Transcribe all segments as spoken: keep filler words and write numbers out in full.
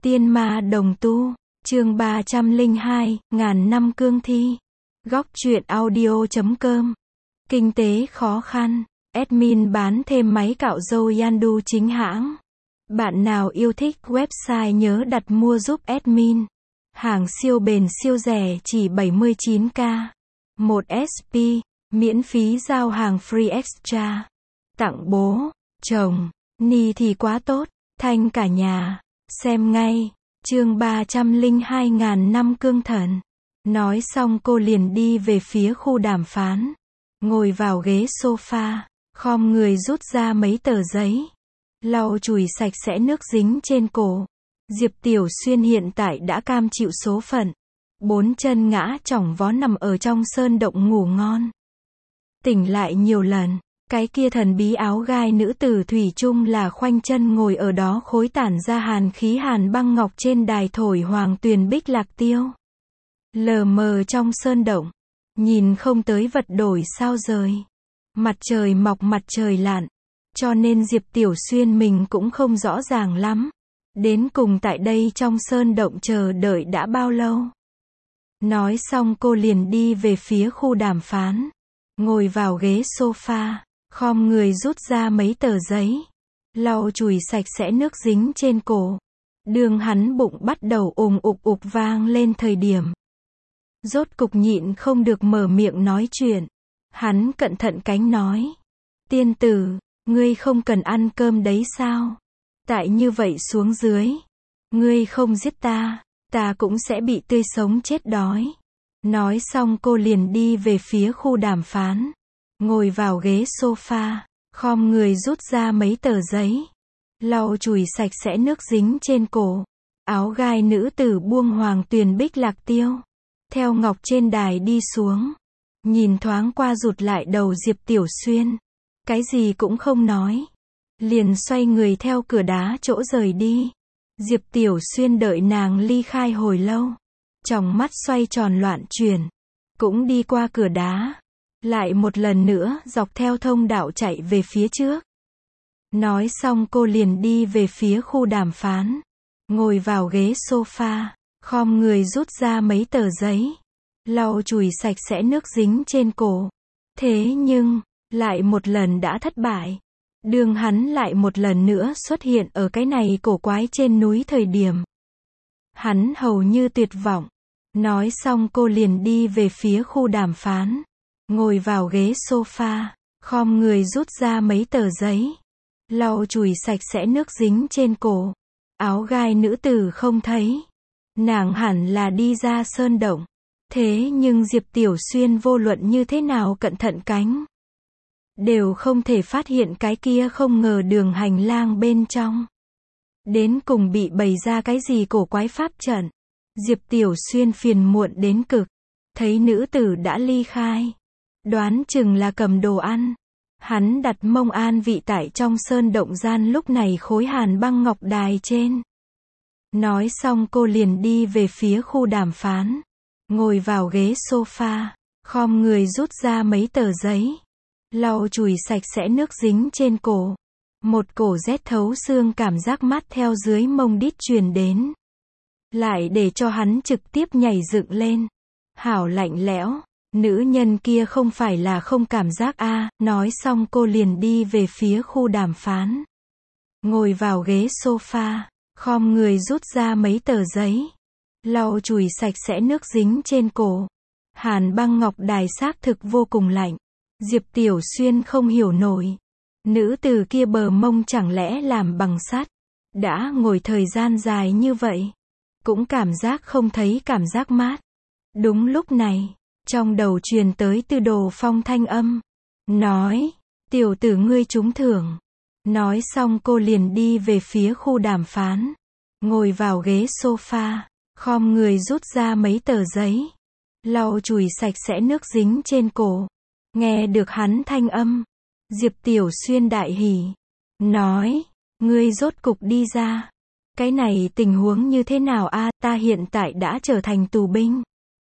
Tiên ma đồng tu, chương ba trăm lẻ hai, ngàn năm cương thi. Góc truyện audio chấm com. Kinh tế khó khăn, admin bán thêm máy cạo râu Yandu chính hãng. Bạn nào yêu thích website nhớ đặt mua giúp admin. Hàng siêu bền siêu rẻ chỉ bảy mươi chín k. một ét pê, miễn phí giao hàng free extra. Tặng bố, chồng, ni thì quá tốt, thanh cả nhà. Xem ngay, chương ba trăm lẻ hai ngàn năm cương thần. Nói xong cô liền đi về phía khu đàm phán. Ngồi vào ghế sofa, khom người rút ra mấy tờ giấy. Lau chùi sạch sẽ nước dính trên cổ. Diệp Tiểu Xuyên hiện tại đã cam chịu số phận. Bốn chân ngã chỏng vó nằm ở trong sơn động ngủ ngon. Tỉnh lại nhiều lần. Cái kia thần bí áo gai nữ tử thủy chung là khoanh chân ngồi ở đó khối tản ra hàn khí hàn băng ngọc trên đài thổi hoàng tuyền bích lạc tiêu. Lờ mờ trong sơn động, nhìn không tới vật đổi sao rời. Mặt trời mọc mặt trời lặn, cho nên Diệp Tiểu Xuyên mình cũng không rõ ràng lắm. Đến cùng tại đây trong sơn động chờ đợi đã bao lâu. Nói xong cô liền đi về phía khu đàm phán. Ngồi vào ghế sofa. Khom người rút ra mấy tờ giấy. Lau chùi sạch sẽ nước dính trên cổ. Đường hắn bụng bắt đầu ùng ục ục vang lên thời điểm. Rốt cục nhịn không được mở miệng nói chuyện. Hắn cẩn thận cánh nói. Tiên tử, ngươi không cần ăn cơm đấy sao? Tại như vậy xuống dưới. Ngươi không giết ta, ta cũng sẽ bị tươi sống chết đói. Nói xong cô liền đi về phía khu đàm phán. Ngồi vào ghế sofa, khom người rút ra mấy tờ giấy. Lau chùi sạch sẽ nước dính trên cổ. Áo gai nữ tử buông hoàng tuyền bích lạc tiêu. Theo ngọc trên đài đi xuống. Nhìn thoáng qua rụt lại đầu Diệp Tiểu Xuyên. Cái gì cũng không nói. Liền xoay người theo cửa đá chỗ rời đi. Diệp Tiểu Xuyên đợi nàng ly khai hồi lâu. Tròng mắt xoay tròn loạn chuyển. Cũng đi qua cửa đá. Lại một lần nữa dọc theo thông đạo chạy về phía trước. Nói xong cô liền đi về phía khu đàm phán. Ngồi vào ghế sofa, khom người rút ra mấy tờ giấy. Lau chùi sạch sẽ nước dính trên cổ. Thế nhưng, lại một lần đã thất bại. Đường hắn lại một lần nữa xuất hiện ở cái này cổ quái trên núi thời điểm. Hắn hầu như tuyệt vọng. Nói xong cô liền đi về phía khu đàm phán. Ngồi vào ghế sofa, khom người rút ra mấy tờ giấy. Lau chùi sạch sẽ nước dính trên cổ. Áo gai nữ tử không thấy. Nàng hẳn là đi ra sơn động. Thế nhưng Diệp Tiểu Xuyên vô luận như thế nào cẩn thận cánh. Đều không thể phát hiện cái kia không ngờ đường hành lang bên trong. Đến cùng bị bày ra cái gì cổ quái pháp trận. Diệp Tiểu Xuyên phiền muộn đến cực. Thấy nữ tử đã ly khai. Đoán chừng là cầm đồ ăn. Hắn đặt mông an vị tại trong sơn động gian lúc này khối hàn băng ngọc đài trên. Nói xong cô liền đi về phía khu đàm phán. Ngồi vào ghế sofa, khom người rút ra mấy tờ giấy. Lau chùi sạch sẽ nước dính trên cổ. Một cổ rét thấu xương cảm giác mát theo dưới mông đít truyền đến. Lại để cho hắn trực tiếp nhảy dựng lên. Hảo lạnh lẽo. Nữ nhân kia không phải là không cảm giác a. À. Nói xong cô liền đi về phía khu đàm phán. Ngồi vào ghế sofa, khom người rút ra mấy tờ giấy. Lau chùi sạch sẽ nước dính trên cổ. Hàn băng ngọc đài xác thực vô cùng lạnh. Diệp Tiểu Xuyên không hiểu nổi. Nữ từ kia bờ mông chẳng lẽ làm bằng sắt. Đã ngồi thời gian dài như vậy. Cũng cảm giác không thấy cảm giác mát. Đúng lúc này. Trong đầu truyền tới Tư Đồ Phong thanh âm. Nói, tiểu tử ngươi trúng thưởng. Nói xong cô liền đi về phía khu đàm phán. Ngồi vào ghế sofa, khom người rút ra mấy tờ giấy. Lau chùi sạch sẽ nước dính trên cổ. Nghe được hắn thanh âm. Diệp Tiểu Xuyên đại hỉ. Nói, ngươi rốt cục đi ra. Cái này tình huống như thế nào a? À, ta hiện tại đã trở thành tù binh.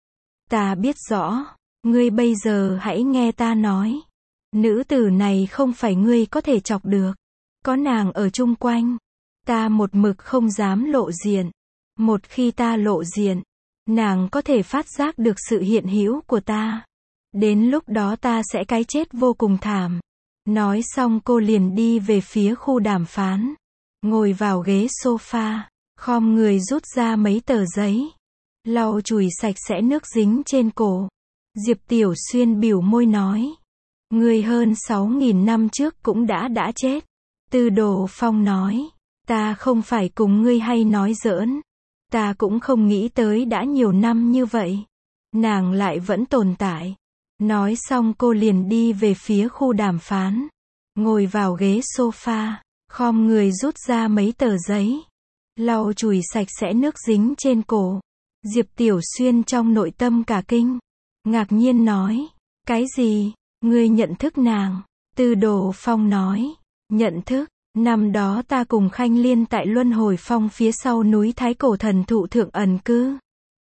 Ta biết rõ, ngươi bây giờ hãy nghe ta nói. Nữ tử này không phải ngươi có thể chọc được. Có nàng ở chung quanh. Ta một mực không dám lộ diện. Một khi ta lộ diện, nàng có thể phát giác được sự hiện hữu của ta. Đến lúc đó ta sẽ cái chết vô cùng thảm. Nói xong cô liền đi về phía khu đàm phán. Ngồi vào ghế sofa, khom người rút ra mấy tờ giấy. Lau chùi sạch sẽ nước dính trên cổ. Diệp Tiểu Xuyên bĩu môi nói. Ngươi hơn sáu nghìn năm trước cũng đã đã chết. Tư Đồ Phong nói. Ta không phải cùng ngươi hay nói giỡn. Ta cũng không nghĩ tới đã nhiều năm như vậy. Nàng lại vẫn tồn tại. Nói xong cô liền đi về phía khu đàm phán. Ngồi vào ghế sofa, khom người rút ra mấy tờ giấy. Lau chùi sạch sẽ nước dính trên cổ. Diệp Tiểu Xuyên trong nội tâm cả kinh. Ngạc nhiên nói. Cái gì? Ngươi nhận thức nàng? Tư Đồ Phong nói. Nhận thức. Năm đó ta cùng Khanh Liên tại Luân Hồi Phong phía sau núi Thái Cổ Thần Thụ thượng ẩn cư.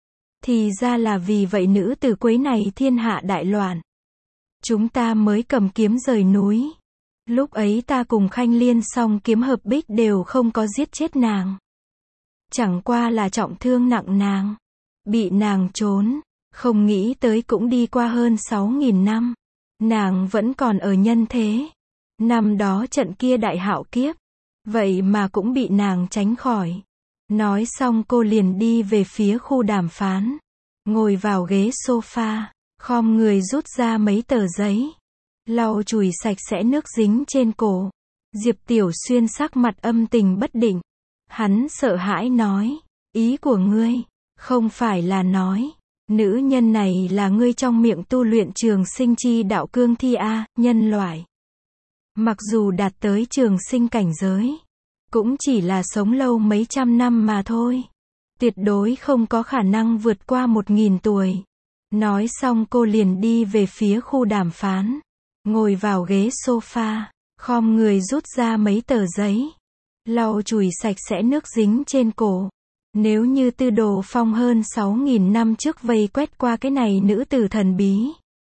Thì ra là vì vậy nữ tử quấy này thiên hạ đại loạn. Chúng ta mới cầm kiếm rời núi. Lúc ấy ta cùng Khanh Liên song kiếm hợp bích đều không có giết chết nàng. Chẳng qua là trọng thương nặng nàng. Bị nàng trốn. Không nghĩ tới cũng đi qua hơn sáu nghìn năm. Nàng vẫn còn ở nhân thế. Năm đó trận kia đại hạo kiếp. Vậy mà cũng bị nàng tránh khỏi. Nói xong cô liền đi về phía khu đàm phán. Ngồi vào ghế sofa. Khom người rút ra mấy tờ giấy. Lau chùi sạch sẽ nước dính trên cổ. Diệp Tiểu Xuyên sắc mặt âm tình bất định. Hắn sợ hãi nói. Ý của ngươi. Không phải là nói. Nữ nhân này là ngươi trong miệng tu luyện trường sinh chi đạo cương thi a, nhân loại. Mặc dù đạt tới trường sinh cảnh giới. Cũng chỉ là sống lâu mấy trăm năm mà thôi. Tuyệt đối không có khả năng vượt qua một nghìn tuổi. Nói xong cô liền đi về phía khu đàm phán. Ngồi vào ghế sofa. Khom người rút ra mấy tờ giấy. Lau chùi sạch sẽ nước dính trên cổ. Nếu như Tư Đồ Phong hơn sáu nghìn năm trước vây quét qua cái này nữ tử thần bí.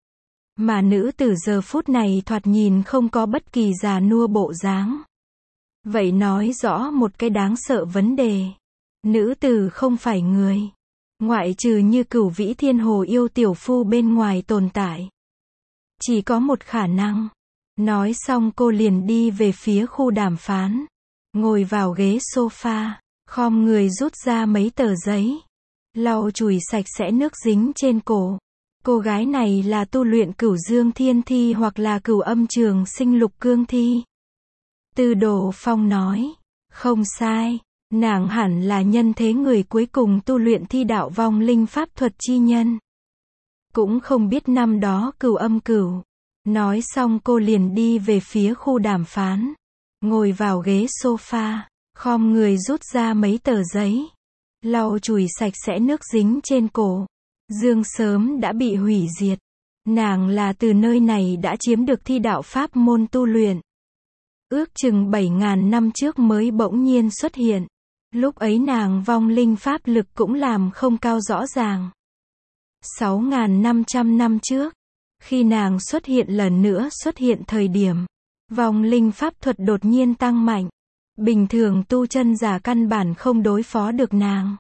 Mà nữ tử giờ phút này thoạt nhìn không có bất kỳ già nua bộ dáng. Vậy nói rõ một cái đáng sợ vấn đề. Nữ tử không phải người. Ngoại trừ như Cửu Vĩ Thiên Hồ yêu tiểu phu bên ngoài tồn tại. Chỉ có một khả năng. Nói xong cô liền đi về phía khu đàm phán. Ngồi vào ghế sofa. Khom người rút ra mấy tờ giấy. Lau chùi sạch sẽ nước dính trên cổ. Cô gái này là tu luyện Cửu Dương Thiên Thi hoặc là Cửu Âm Trường Sinh Lục Cương Thi. Tư Đồ Phong nói. Không sai. Nàng hẳn là nhân thế người cuối cùng tu luyện thi đạo vong linh pháp thuật chi nhân. Cũng không biết năm đó Cửu Âm Cửu. Nói xong cô liền đi về phía khu đàm phán. Ngồi vào ghế sofa. Khom người rút ra mấy tờ giấy. Lau chùi sạch sẽ nước dính trên cổ. Dương sớm đã bị hủy diệt. Nàng là từ nơi này đã chiếm được thi đạo pháp môn tu luyện. Ước chừng bảy nghìn năm trước mới bỗng nhiên xuất hiện. Lúc ấy nàng vong linh pháp lực cũng làm không cao rõ ràng. sáu nghìn năm trăm năm trước. Khi nàng xuất hiện lần nữa xuất hiện thời điểm. Vong linh pháp thuật đột nhiên tăng mạnh. Bình thường tu chân giả căn bản không đối phó được nàng.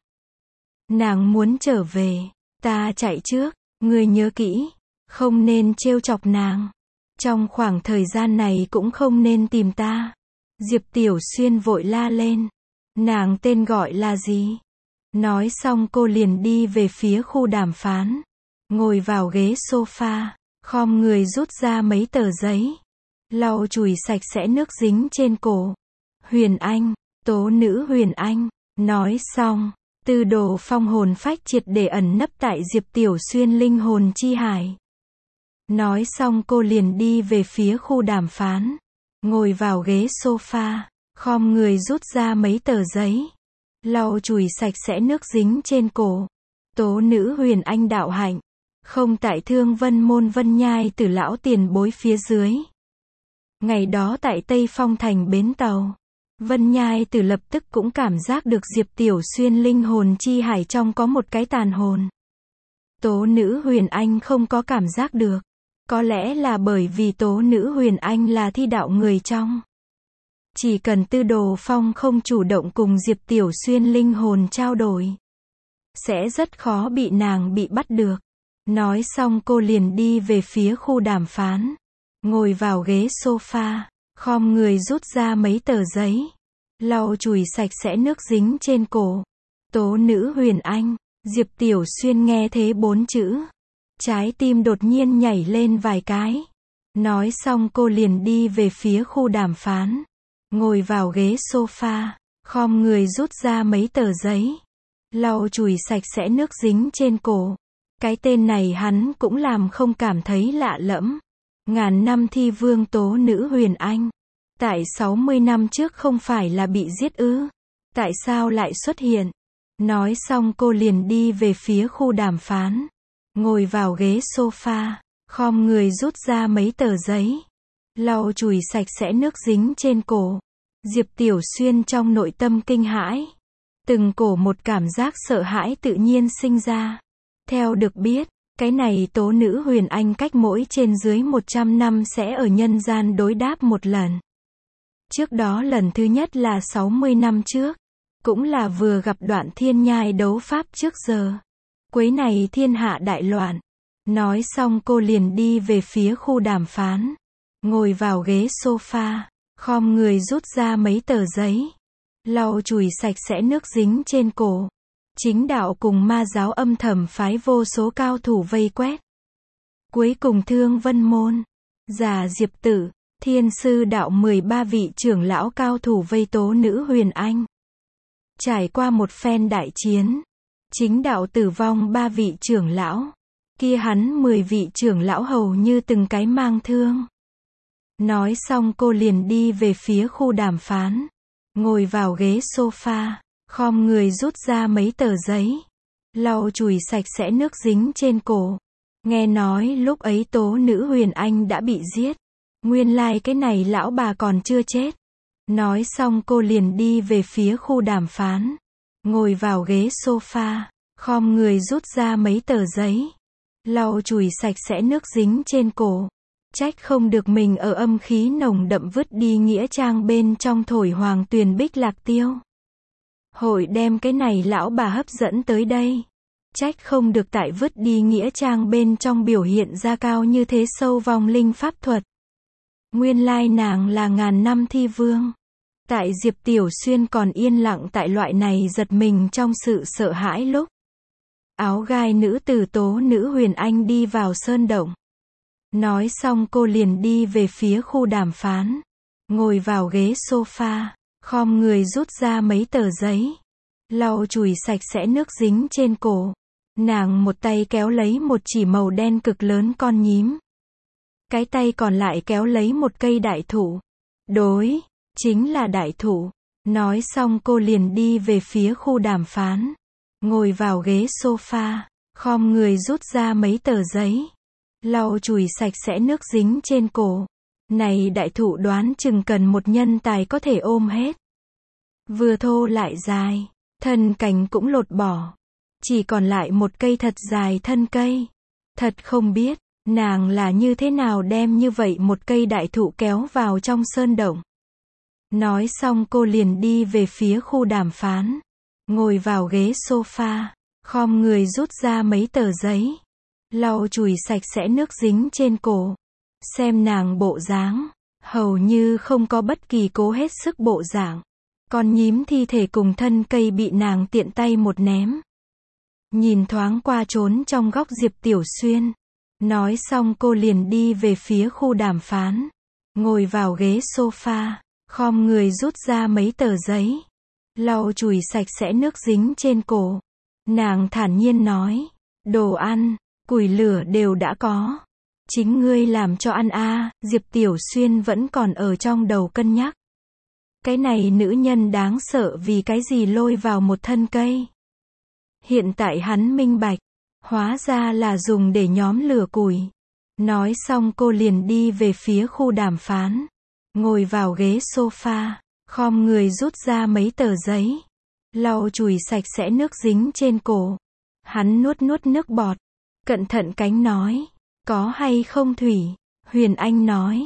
Nàng muốn trở về. Ta chạy trước. Ngươi nhớ kỹ. Không nên trêu chọc nàng. Trong khoảng thời gian này cũng không nên tìm ta. Diệp Tiểu Xuyên vội la lên. Nàng tên gọi là gì? Nói xong cô liền đi về phía khu đàm phán. Ngồi vào ghế sofa. Khom người rút ra mấy tờ giấy. Lau chùi sạch sẽ nước dính trên cổ. Huyền Anh, tố nữ Huyền Anh. Nói xong, Tư Đồ Phong hồn phách triệt để ẩn nấp tại Diệp Tiểu Xuyên linh hồn chi hải. Nói xong cô liền đi về phía khu đàm phán. Ngồi vào ghế sofa. Khom người rút ra mấy tờ giấy. Lau chùi sạch sẽ nước dính trên cổ. Tố nữ Huyền Anh đạo hạnh. Không tại Thương Vân Môn Vân Nhai Tử lão tiền bối phía dưới. Ngày đó tại Tây Phong thành bến tàu. Vân Nhai Tử lập tức cũng cảm giác được Diệp Tiểu Xuyên linh hồn chi hải trong có một cái tàn hồn. Tố nữ Huyền Anh không có cảm giác được. Có lẽ là bởi vì tố nữ Huyền Anh là thi đạo người trong. Chỉ cần Tư Đồ Phong không chủ động cùng Diệp Tiểu Xuyên linh hồn trao đổi, sẽ rất khó bị nàng bị bắt được. Nói xong cô liền đi về phía khu đàm phán. Ngồi vào ghế sofa, khom người rút ra mấy tờ giấy, lau chùi sạch sẽ nước dính trên cổ. Tố nữ Huyền Anh. Diệp Tiểu Xuyên nghe thế bốn chữ, trái tim đột nhiên nhảy lên vài cái. Nói xong cô liền đi về phía khu đàm phán. Ngồi vào ghế sofa, khom người rút ra mấy tờ giấy, lau chùi sạch sẽ nước dính trên cổ. Cái tên này hắn cũng làm không cảm thấy lạ lẫm. Ngàn năm thi vương tố nữ Huyền Anh. Tại sáu mươi năm trước không phải là bị giết ư? Tại sao lại xuất hiện? Nói xong cô liền đi về phía khu đàm phán. Ngồi vào ghế sofa, khom người rút ra mấy tờ giấy, lau chùi sạch sẽ nước dính trên cổ. Diệp Tiểu Xuyên trong nội tâm kinh hãi. Từng cổ một cảm giác sợ hãi tự nhiên sinh ra. Theo được biết, cái này tố nữ Huyền Anh cách mỗi trên dưới một trăm năm sẽ ở nhân gian đối đáp một lần. Trước đó lần thứ nhất là sáu mươi năm trước. Cũng là vừa gặp Đoạn Thiên Nhai đấu pháp trước giờ. Quấy này thiên hạ đại loạn. Nói xong cô liền đi về phía khu đàm phán. Ngồi vào ghế sofa, khom người rút ra mấy tờ giấy, lau chùi sạch sẽ nước dính trên cổ. Chính đạo cùng ma giáo âm thầm phái vô số cao thủ vây quét. Cuối cùng Thương Vân Môn, Già Diệp Tử, Thiên Sư đạo mười ba vị trưởng lão cao thủ vây tố nữ Huyền Anh. Trải qua một phen đại chiến, chính đạo tử vong ba vị trưởng lão. Kia hắn mười vị trưởng lão hầu như từng cái mang thương. Nói xong cô liền đi về phía khu đàm phán. Ngồi vào ghế sofa, khom người rút ra mấy tờ giấy, lau chùi sạch sẽ nước dính trên cổ. Nghe nói lúc ấy tố nữ Huyền Anh đã bị giết. Nguyên lai cái này lão bà còn chưa chết. Nói xong cô liền đi về phía khu đàm phán. Ngồi vào ghế sofa, khom người rút ra mấy tờ giấy, lau chùi sạch sẽ nước dính trên cổ. Trách không được mình ở âm khí nồng đậm vứt đi nghĩa trang bên trong thổi hoàng tuyền bích lạc tiêu. Hội đem cái này lão bà hấp dẫn tới đây. Trách không được tại vứt đi nghĩa trang bên trong biểu hiện ra cao như thế sâu vong linh pháp thuật. Nguyên lai nàng là ngàn năm thi vương. Tại Diệp Tiểu Xuyên còn yên lặng tại loại này giật mình trong sự sợ hãi lúc áo gai nữ tử tố nữ Huyền Anh đi vào sơn động. Nói xong cô liền đi về phía khu đàm phán. Ngồi vào ghế sofa, khom người rút ra mấy tờ giấy, lau chùi sạch sẽ nước dính trên cổ. Nàng một tay kéo lấy một chỉ màu đen cực lớn con nhím. Cái tay còn lại kéo lấy một cây đại thụ. Đối, chính là đại thụ. Nói xong cô liền đi về phía khu đàm phán. Ngồi vào ghế sofa, khom người rút ra mấy tờ giấy, lau chùi sạch sẽ nước dính trên cổ. Này đại thụ đoán chừng cần một nhân tài có thể ôm hết. Vừa thô lại dài, thân cành cũng lột bỏ. Chỉ còn lại một cây thật dài thân cây. Thật không biết, nàng là như thế nào đem như vậy một cây đại thụ kéo vào trong sơn động. Nói xong cô liền đi về phía khu đàm phán. Ngồi vào ghế sofa, khom người rút ra mấy tờ giấy, lau chùi sạch sẽ nước dính trên cổ. Xem nàng bộ dáng, hầu như không có bất kỳ cố hết sức bộ dạng. Con nhím thi thể cùng thân cây bị nàng tiện tay một ném. Nhìn thoáng qua trốn trong góc Diệp Tiểu Xuyên. Nói xong cô liền đi về phía khu đàm phán. Ngồi vào ghế sofa, khom người rút ra mấy tờ giấy, lau chùi sạch sẽ nước dính trên cổ. Nàng thản nhiên nói, đồ ăn, củi lửa đều đã có. Chính ngươi làm cho ăn a. À. Diệp Tiểu Xuyên vẫn còn ở trong đầu cân nhắc. Cái này nữ nhân đáng sợ vì cái gì lôi vào một thân cây. Hiện tại hắn minh bạch, hóa ra là dùng để nhóm lửa củi. Nói xong cô liền đi về phía khu đàm phán. Ngồi vào ghế sofa, khom người rút ra mấy tờ giấy, lau chùi sạch sẽ nước dính trên cổ. Hắn nuốt nuốt nước bọt, cẩn thận cánh nói, có hay không thủy? Huyền Anh nói,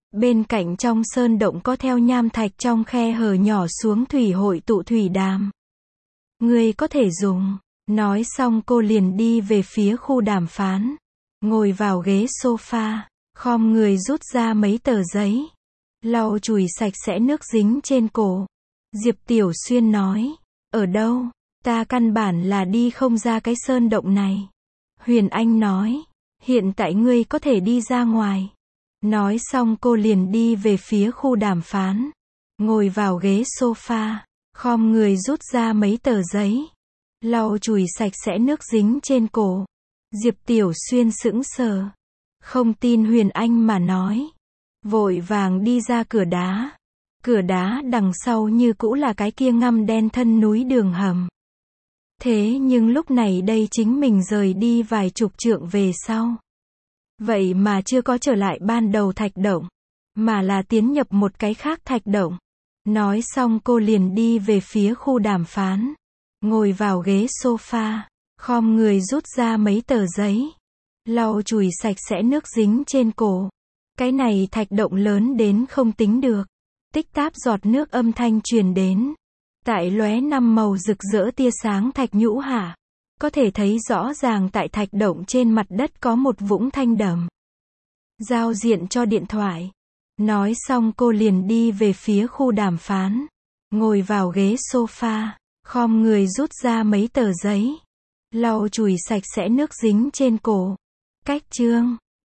Bên cạnh trong sơn động có theo nham thạch trong khe hở nhỏ xuống thủy hội tụ thủy đàm. Ngươi có thể dùng. Nói xong cô liền đi về phía khu đàm phán. Ngồi vào ghế sofa, khom người rút ra mấy tờ giấy. Lau chùi sạch sẽ nước dính trên cổ. Diệp Tiểu Xuyên nói. Ở đâu? Ta căn bản là đi không ra cái sơn động này. Huyền Anh nói. Hiện tại ngươi có thể đi ra ngoài. Nói xong cô liền đi về phía khu đàm phán. Ngồi vào ghế sofa, khom người rút ra mấy tờ giấy. Lau chùi sạch sẽ nước dính trên cổ. Diệp Tiểu Xuyên sững sờ. Không tin Huyền Anh mà nói. Vội vàng đi ra cửa đá. Cửa đá đằng sau như cũ là cái kia ngăm đen thân núi đường hầm. Thế nhưng lúc này đây chính mình rời đi vài chục trượng về sau. Vậy mà chưa có trở lại ban đầu thạch động. Mà là tiến nhập một cái khác thạch động. Nói xong cô liền đi về phía khu đàm phán. Ngồi vào ghế sofa, khom người rút ra mấy tờ giấy. Lau chùi sạch sẽ nước dính trên cổ. Cái này thạch động lớn đến không tính được. Tích táp giọt nước âm thanh truyền đến. Tại lóe năm màu rực rỡ tia sáng thạch nhũ hạ. Có thể thấy rõ ràng tại thạch động trên mặt đất có một vũng thanh đầm. Giao diện cho điện thoại. Nói xong cô liền đi về phía khu đàm phán. Ngồi vào ghế sofa, khom người rút ra mấy tờ giấy. Lau chùi sạch sẽ nước dính trên cổ. Cách chương